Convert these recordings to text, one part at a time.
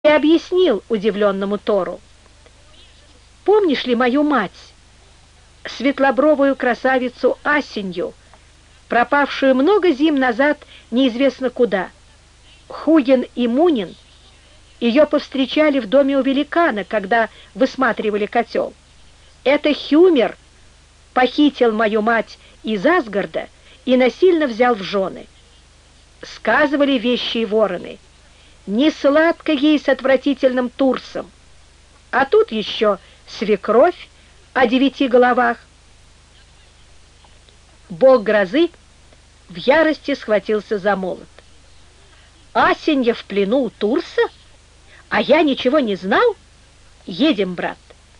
и объяснил удивленному Тору: «Помнишь ли мою мать, светлобровую красавицу Асенью, пропавшую много зим назад неизвестно куда? Хугин и Мунин ее повстречали в доме у великана, когда высматривали котел. Это Хюмер похитил мою мать из Асгарда и насильно взял в жены. Сказывали вещие вороны, не сладко ей с отвратительным Турсом. А тут еще свекровь о 9 головах». Бог грозы в ярости схватился за молот. «Асенья в плену у Турса? А я ничего не знал? Едем, брат!»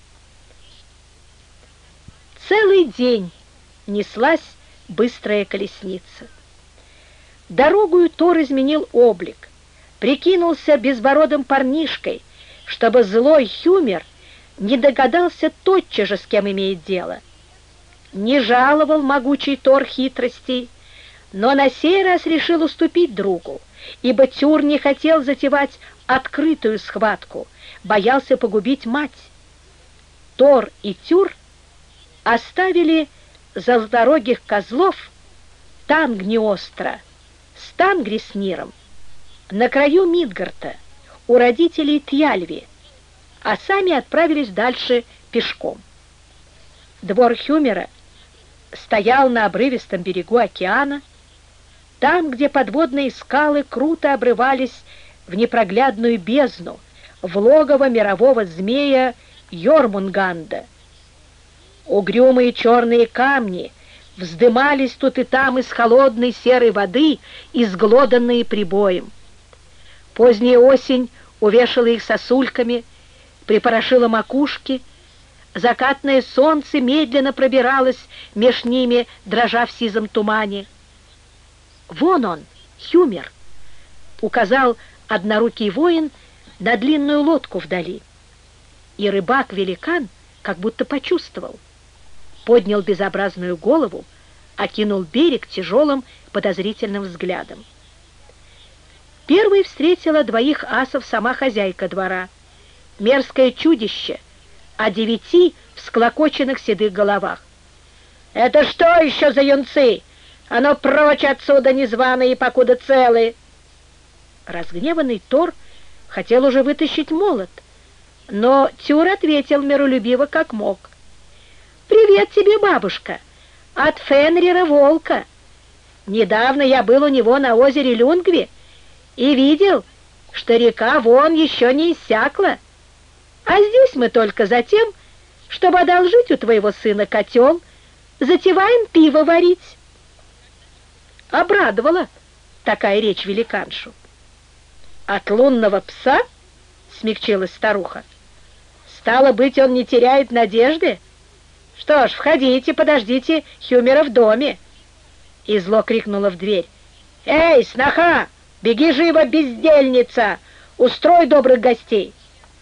Целый день неслась быстрая колесница. Дорогою Тор изменил облик, прикинулся безбородым парнишкой, чтобы злой Хюмер не догадался тотчас же, с кем имеет дело. Не жаловал могучий Тор хитростей, но на сей раз решил уступить другу, ибо Тюр не хотел затевать открытую схватку, боялся погубить мать. Тор и Тюр оставили золоторогих козлов Тангниостра с Тангрисниром на краю Мидгарта у родителей Тьяльви, а сами отправились дальше пешком. Двор Хюмера стоял на обрывистом берегу океана, там, где подводные скалы круто обрывались в непроглядную бездну, в логово мирового змея Йормунганда. Угрюмые черные камни вздымались тут и там из холодной серой воды, изглоданные прибоем. Поздняя осень увешала их сосульками, припорошила макушки, закатное солнце медленно пробиралось меж ними, дрожа в сизом тумане. «Вон он, Хюмер!» — указал однорукий воин на длинную лодку вдали. И рыбак-великан как будто почувствовал. Поднял безобразную голову, окинул берег тяжелым подозрительным взглядом. Первой встретила двоих асов сама хозяйка двора, мерзкое чудище о 9 всклокоченных седых головах. «Это что еще за юнцы? А ну прочь отсюда, незваные, покуда целы!» Разгневанный Тор хотел уже вытащить молот, но Тюр ответил миролюбиво, как мог. «Привет тебе, бабушка, от Фенрира волка. Недавно я был у него на озере Люнгви и видел, что река вон еще не иссякла. А здесь мы только за тем, чтобы одолжить у твоего сына котел, затеваем пиво варить». Обрадовала такая речь великаншу. «От лунного пса?» — смягчилась старуха. «Стало быть, он не теряет надежды? Что ж, входите, подождите Хюмера в доме». И зло крикнула в дверь: «Эй, сноха, беги живо, бездельница! Устрой добрых гостей!»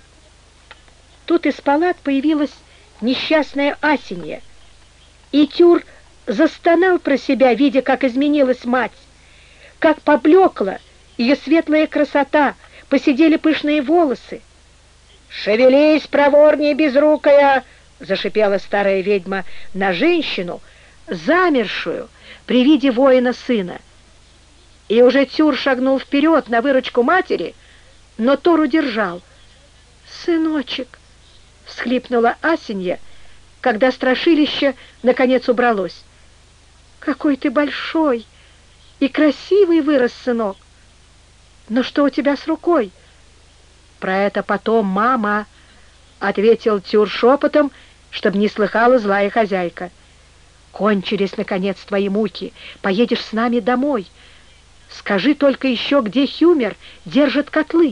Тут из палат появилась несчастная Асенья, и Тюр застонал про себя, видя, как изменилась мать, как поблекла ее светлая красота, поседели пышные волосы. «Шевелись, проворнее, безрукая!» — зашипела старая ведьма на женщину, замершую при виде воина сына. И уже Тюр шагнул вперед на выручку матери, но Тор удержал. «Сыночек!» — всхлипнула Асенья, когда страшилище наконец убралось. «Какой ты большой и красивый вырос, сынок! Но что у тебя с рукой?» «Про это потом, мама», — ответил Тюр шепотом, чтобы не слыхала злая хозяйка. «Кончились, наконец, твои муки. Поедешь с нами домой. Скажи только еще, где Хюмер держит котлы».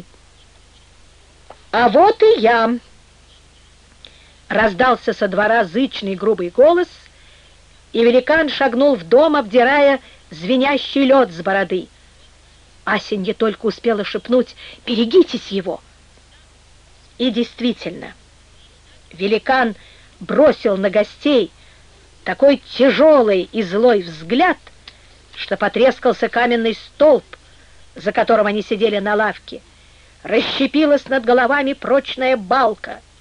«А вот и я!» Раздался со двора зычный грубый голос, и великан шагнул в дом, обдирая звенящий лед с бороды. Асенья только успела шепнуть: «Берегитесь его!» И действительно, великан бросил на гостей такой тяжелый и злой взгляд, что потрескался каменный столб, за которым они сидели на лавке. расщепилась над головами прочная балка.